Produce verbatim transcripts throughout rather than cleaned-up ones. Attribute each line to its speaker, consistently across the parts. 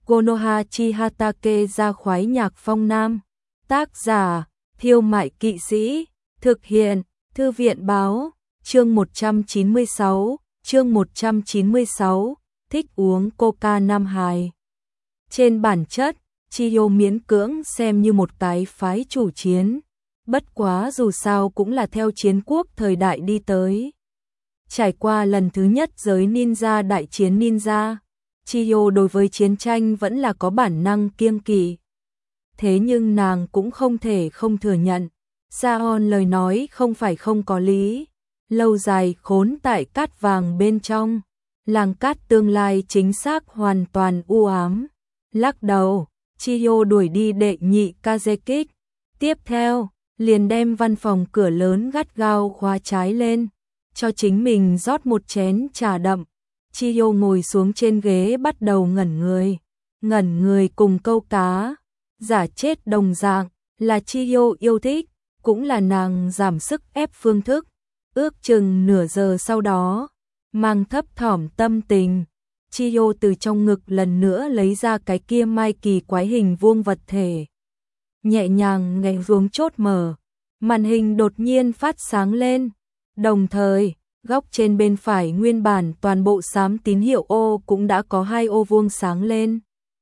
Speaker 1: Konoha Chihatake ra khoái nhạc phong nam. Tác giả, Thiêu Mại Kỵ Sĩ. Thực hiện, Thư viện Báo. Chương một trăm chín mươi sáu, chương một trăm chín mươi sáu, thích uống coca nam hài. Trên bản chất, Chiyo miễn cưỡng xem như một cái phái chủ chiến. Bất quá dù sao cũng là theo chiến quốc thời đại đi tới. Trải qua lần thứ nhất giới ninja đại chiến ninja, Chiyo đối với chiến tranh vẫn là có bản năng kiêng kỵ. Thế nhưng nàng cũng không thể không thừa nhận, Saon lời nói không phải không có lý. Lâu dài khốn tại cát vàng bên trong, làng cát tương lai chính xác hoàn toàn u ám. Lắc đầu, Chiyo đuổi đi đệ nhị Kazekik. Tiếp theo, liền đem văn phòng cửa lớn gắt gao khóa trái lên, cho chính mình rót một chén trà đậm. Chiyo ngồi xuống trên ghế bắt đầu ngẩn người. Ngẩn người cùng câu cá, giả chết đồng dạng, là Chiyo yêu thích, cũng là nàng giảm sức ép phương thức. Ước chừng nửa giờ sau đó, mang thấp thỏm tâm tình, Chiyo từ trong ngực lần nữa lấy ra cái kia mai kỳ quái hình vuông vật thể. Nhẹ nhàng nhảy xuống chốt mở, màn hình đột nhiên phát sáng lên. Đồng thời, góc trên bên phải nguyên bản toàn bộ xám tín hiệu ô cũng đã có hai ô vuông sáng lên.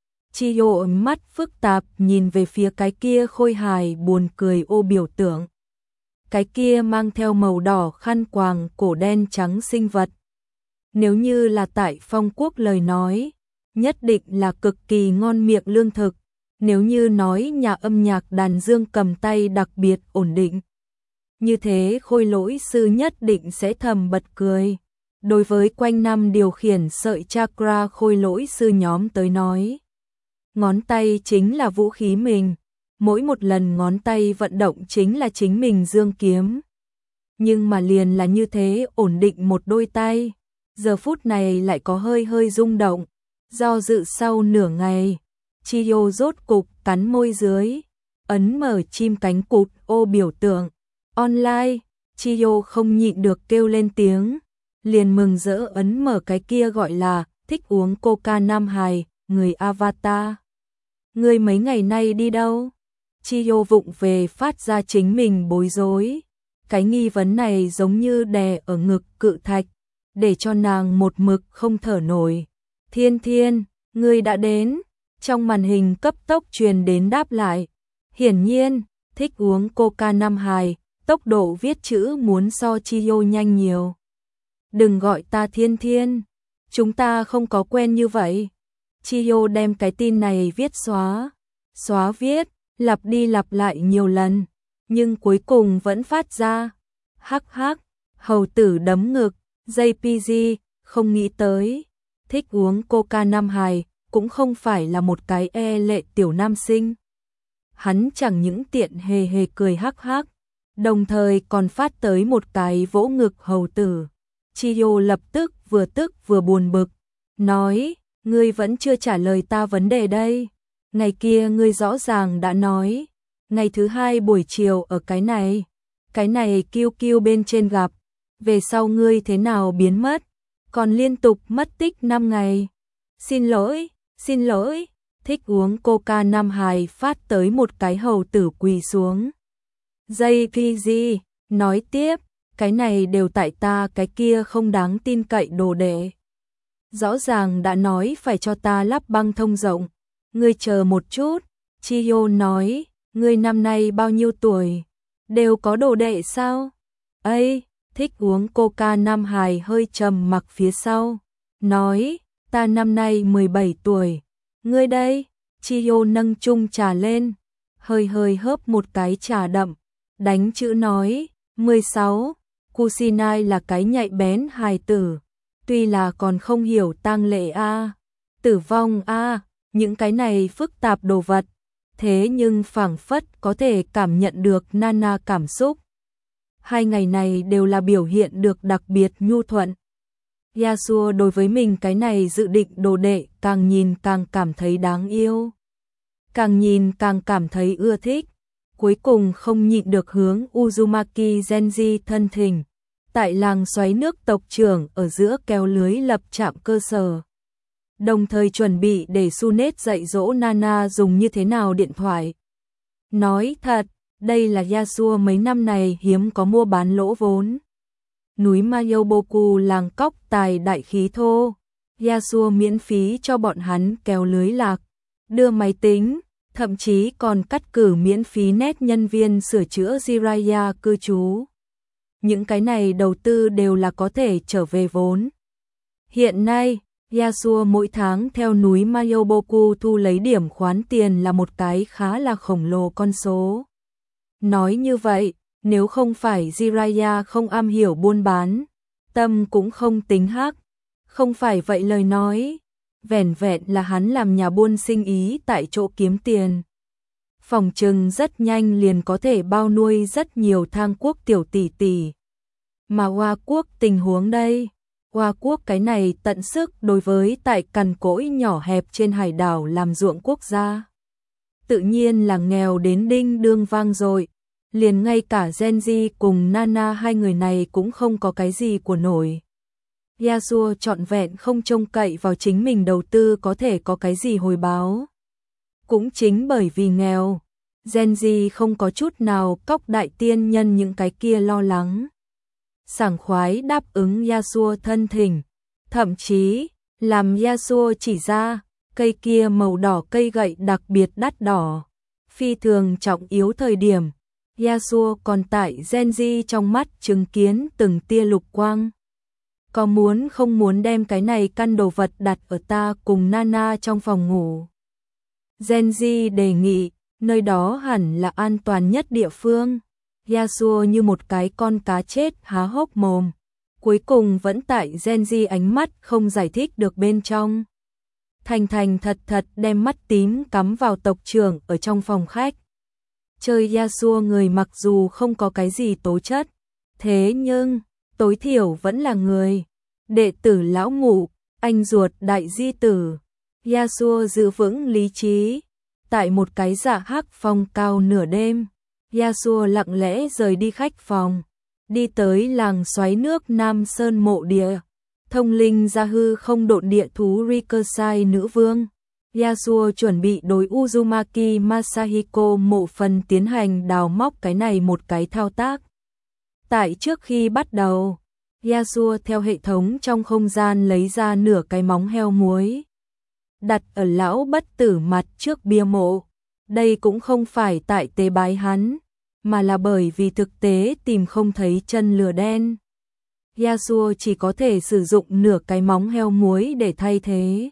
Speaker 1: Chiyo mắt phức tạp nhìn về phía cái kia khôi hài buồn cười ô biểu tượng. Cái kia mang theo màu đỏ khăn quàng cổ đen trắng sinh vật. Nếu như là tại Phong Quốc lời nói, nhất định là cực kỳ ngon miệng lương thực. Nếu như nói nhà âm nhạc đàn dương cầm tay đặc biệt ổn định, như thế khôi lỗi sư nhất định sẽ thầm bật cười. Đối với quanh năm điều khiển sợi chakra khôi lỗi sư nhóm tới nói, ngón tay chính là vũ khí mình. Mỗi một lần ngón tay vận động chính là chính mình dương kiếm. Nhưng mà liền là như thế ổn định một đôi tay, giờ phút này lại có hơi hơi rung động. Do dự sau nửa ngày, Chiyo rốt cục cắn môi dưới, ấn mở chim cánh cụt ô biểu tượng. Online, Chiyo không nhịn được kêu lên tiếng, liền mừng rỡ ấn mở cái kia gọi là thích uống coca nam hài, người avatar. Người mấy ngày nay đi đâu? Chiyo vụng về phát ra chính mình bối rối. Cái nghi vấn này giống như đè ở ngực cự thạch, để cho nàng một mực không thở nổi. Thiên Thiên, ngươi đã đến. Trong màn hình cấp tốc truyền đến đáp lại. Hiển nhiên, thích uống coca nam hài, tốc độ viết chữ muốn so Chiyo nhanh nhiều. Đừng gọi ta Thiên Thiên, chúng ta không có quen như vậy. Chiyo đem cái tin này viết xóa, xóa viết, lặp đi lặp lại nhiều lần, nhưng cuối cùng vẫn phát ra. Hắc hắc, hầu tử đấm ngực, gi pê giê, không nghĩ tới, thích uống coca nam hài, cũng không phải là một cái e lệ tiểu nam sinh. Hắn chẳng những tiện hề hề cười hắc hắc, đồng thời còn phát tới một cái vỗ ngực hầu tử. Chiyo lập tức vừa tức vừa buồn bực, nói, ngươi vẫn chưa trả lời ta vấn đề đây. Ngày kia ngươi rõ ràng đã nói, ngày thứ hai buổi chiều ở cái này, cái này kiêu kiêu bên trên gặp, về sau ngươi thế nào biến mất, còn liên tục mất tích năm ngày. Xin lỗi, xin lỗi, thích uống coca nam hài phát tới một cái hầu tử quỳ xuống. gi pê giê, nói tiếp, cái này đều tại ta cái kia không đáng tin cậy đồ đệ. Rõ ràng đã nói phải cho ta lắp băng thông rộng. Ngươi chờ một chút, Chiyo nói, ngươi năm nay bao nhiêu tuổi? Đều có đồ đệ sao? Ây, thích uống coca nam hài hơi trầm mặc phía sau. Nói, ta năm nay mười bảy tuổi. Ngươi đây? Chiyo nâng chung trà lên, hơi hơi hớp một cái trà đậm, đánh chữ nói, mười sáu. Kusinai là cái nhạy bén hài tử, tuy là còn không hiểu tang lễ a, tử vong a, những cái này phức tạp đồ vật, thế nhưng phảng phất có thể cảm nhận được Nana cảm xúc. Hai ngày này đều là biểu hiện được đặc biệt nhu thuận. Yasuo đối với mình cái này dự định đồ đệ càng nhìn càng cảm thấy đáng yêu, càng nhìn càng cảm thấy ưa thích. Cuối cùng không nhịn được hướng Uzumaki Genji thân thỉnh, tại làng xoáy nước tộc trưởng ở giữa kéo lưới lập trạm cơ sở. đồng thời chuẩn bị để Sunet dạy dỗ Nana dùng như thế nào điện thoại. Nói thật, đây là Yasuo mấy năm này hiếm có mua bán lỗ vốn. Núi Mayoboku làng cóc tài đại khí thô, Yasuo miễn phí cho bọn hắn kéo lưới lạc, đưa máy tính, thậm chí còn cắt cử miễn phí nét nhân viên sửa chữa Jiraiya cư trú. Những cái này đầu tư đều là có thể trở về vốn. Hiện nay, Yasuo mỗi tháng theo núi Mayoboku thu lấy điểm khoán tiền là một cái khá là khổng lồ con số. Nói như vậy, nếu không phải Jiraiya không am hiểu buôn bán, tâm cũng không tính hắc. Không phải vậy lời nói, vẻn vẹn là hắn làm nhà buôn sinh ý tại chỗ kiếm tiền. Phòng trừng rất nhanh liền có thể bao nuôi rất nhiều thang quốc tiểu tỷ tỷ. Mà Hoa Quốc tình huống đây, Hoa Quốc cái này tận sức đối với tại cằn cỗi nhỏ hẹp trên hải đảo làm ruộng quốc gia. Tự nhiên là nghèo đến đinh đương vang rồi, liền ngay cả Genji cùng Nana hai người này cũng không có cái gì của nổi. Yasuo trọn vẹn không trông cậy vào chính mình đầu tư có thể có cái gì hồi báo. Cũng chính bởi vì nghèo, Genji không có chút nào cóc đại tiên nhân những cái kia lo lắng. Sảng khoái đáp ứng Yasuo thân thỉnh, thậm chí làm Yasuo chỉ ra cây kia màu đỏ cây gậy đặc biệt đắt đỏ, phi thường trọng yếu thời điểm. Yasuo còn tại Genji trong mắt chứng kiến từng tia lục quang. Có muốn không muốn đem cái này căn đồ vật đặt ở ta cùng Nana trong phòng ngủ? Genji đề nghị, nơi đó hẳn là an toàn nhất địa phương. Yasuo như một cái con cá chết há hốc mồm, cuối cùng vẫn tại Genji ánh mắt không giải thích được bên trong. Thành thành thật thật đem mắt tím cắm vào tộc trưởng ở trong phòng khách. Chơi Yasuo người mặc dù không có cái gì tố chất, thế nhưng tối thiểu vẫn là người. Đệ tử lão ngũ, anh ruột đại di tử. Yasuo giữ vững lý trí. Tại một cái dạ hắc phòng cao nửa đêm, Yasuo lặng lẽ rời đi khách phòng, đi tới làng xoáy nước Nam Sơn mộ địa, thông linh ra hư không độn địa thú Rikosai nữ vương. Yasuo chuẩn bị đối Uzumaki Masahiko mộ phần tiến hành đào móc cái này một cái thao tác. Tại trước khi bắt đầu, Yasuo theo hệ thống trong không gian lấy ra nửa cái móng heo muối, đặt ở lão bất tử mặt trước bia mộ. Đây cũng không phải tại tế bái hắn, mà là bởi vì thực tế tìm không thấy chân lửa đen. Yasuo chỉ có thể sử dụng nửa cái móng heo muối để thay thế.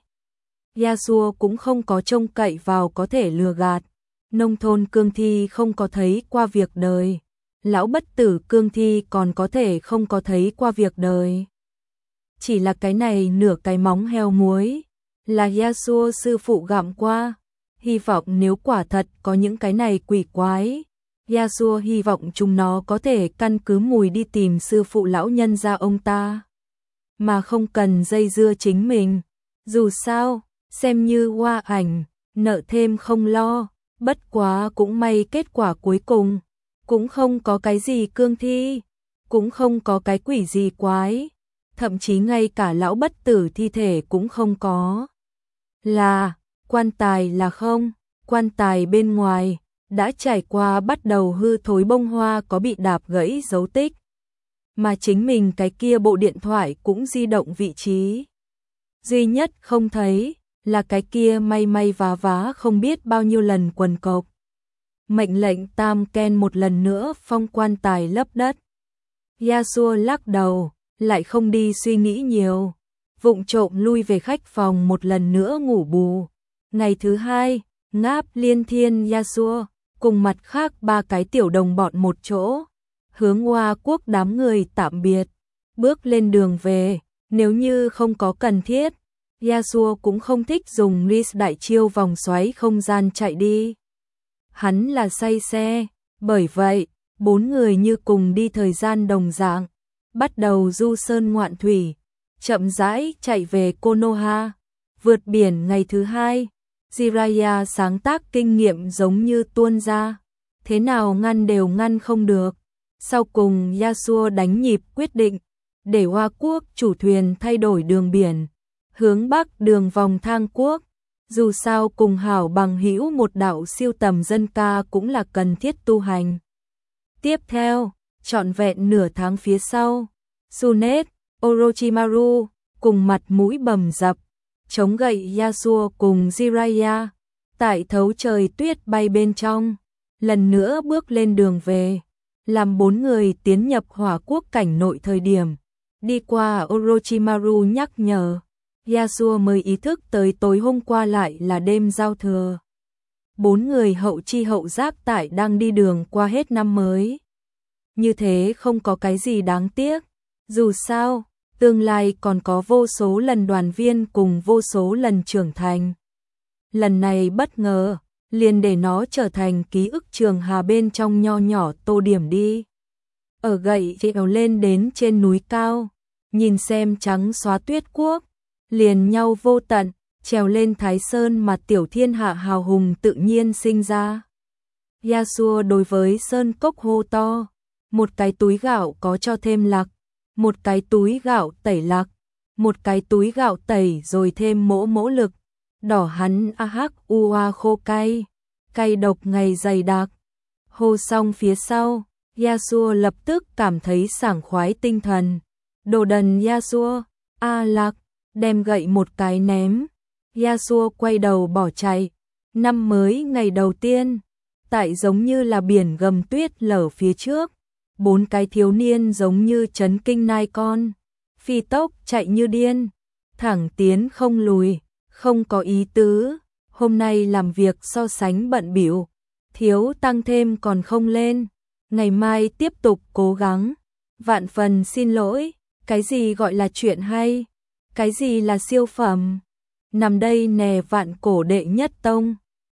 Speaker 1: Yasuo cũng không có trông cậy vào có thể lừa gạt. Nông thôn cương thi không có thấy qua việc đời, lão bất tử cương thi còn có thể không có thấy qua việc đời. Chỉ là cái này nửa cái móng heo muối là Yasuo sư phụ gặm qua. Hy vọng nếu quả thật có những cái này quỷ quái, Yasuo hy vọng chúng nó có thể căn cứ mùi đi tìm sư phụ lão nhân gia ông ta, mà không cần dây dưa chính mình. Dù sao, xem như hoa ảnh, nợ thêm không lo, bất quá cũng may kết quả cuối cùng, cũng không có cái gì cương thi, cũng không có cái quỷ gì quái, thậm chí ngay cả lão bất tử thi thể cũng không có. Là, quan tài là không, quan tài bên ngoài, đã trải qua bắt đầu hư thối bông hoa có bị đạp gãy dấu tích. Mà chính mình cái kia bộ điện thoại cũng di động vị trí. Duy nhất không thấy là cái kia may may vá vá không biết bao nhiêu lần quần cộc. Mệnh lệnh Tam Ken một lần nữa phong quan tài lấp đất. Yasuo lắc đầu, lại không đi suy nghĩ nhiều, vụng trộm lui về khách phòng một lần nữa ngủ bù. Ngày thứ hai, Ngáp Liên Thiên Yasuo cùng mặt khác ba cái tiểu đồng bọn một chỗ, hướng Hoa Quốc đám người tạm biệt, bước lên đường về. Nếu như không có cần thiết, Yasuo cũng không thích dùng Riz đại chiêu vòng xoáy không gian chạy đi. Hắn là say xe, bởi vậy, bốn người như cùng đi thời gian đồng dạng, bắt đầu du sơn ngoạn thủy, chậm rãi chạy về Konoha. Vượt biển ngày thứ hai, Jiraiya sáng tác kinh nghiệm giống như tuôn ra, thế nào ngăn đều ngăn không được. Sau cùng Yasuo đánh nhịp quyết định, để Hoa Quốc chủ thuyền thay đổi đường biển, hướng bắc đường vòng Thang Quốc. Dù sao cùng hảo bằng hữu một đạo siêu tầm dân ca cũng là cần thiết tu hành. Tiếp theo, trọn vẹn nửa tháng phía sau, Tsunade, Orochimaru cùng mặt mũi bầm dập, chống gậy Yasuo cùng Jiraiya, tại thấu trời tuyết bay bên trong, lần nữa bước lên đường về, làm bốn người tiến nhập Hỏa Quốc cảnh nội thời điểm. Đi qua Orochimaru nhắc nhở, Yasuo mới ý thức tới tối hôm qua lại là đêm giao thừa. Bốn người hậu chi hậu giác tại đang đi đường qua hết năm mới. Như thế không có cái gì đáng tiếc. Dù sao, tương lai còn có vô số lần đoàn viên cùng vô số lần trưởng thành. Lần này bất ngờ, liền để nó trở thành ký ức trường hà bên trong nho nhỏ tô điểm đi. Ở gậy trèo lên đến trên núi cao, nhìn xem trắng xóa tuyết quốc, liền nhau vô tận, trèo lên Thái Sơn mà tiểu thiên hạ hào hùng tự nhiên sinh ra. Yasuo đối với sơn cốc hô to, một cái túi gạo có cho thêm lạc, một cái túi gạo tẩy lạc, một cái túi gạo tẩy rồi thêm mỗ mỗ lực, đỏ hắn a hắc ua khô cay, cay độc ngày dày đặc. Hô xong phía sau, Yasuo lập tức cảm thấy sảng khoái tinh thần. Đồ đần Yasuo, a lạc, đem gậy một cái ném. Yasuo quay đầu bỏ chạy. Năm mới ngày đầu tiên, tại giống như là biển gầm tuyết lở phía trước, bốn cái thiếu niên giống như chấn kinh nai con, phi tốc chạy như điên, thẳng tiến không lùi, không có ý tứ. Hôm nay làm việc so sánh bận bịu, thiếu tăng thêm còn không lên, ngày mai tiếp tục cố gắng. Vạn phần xin lỗi, cái gì gọi là chuyện hay, cái gì là siêu phẩm, nằm đây nè vạn cổ đệ nhất tông.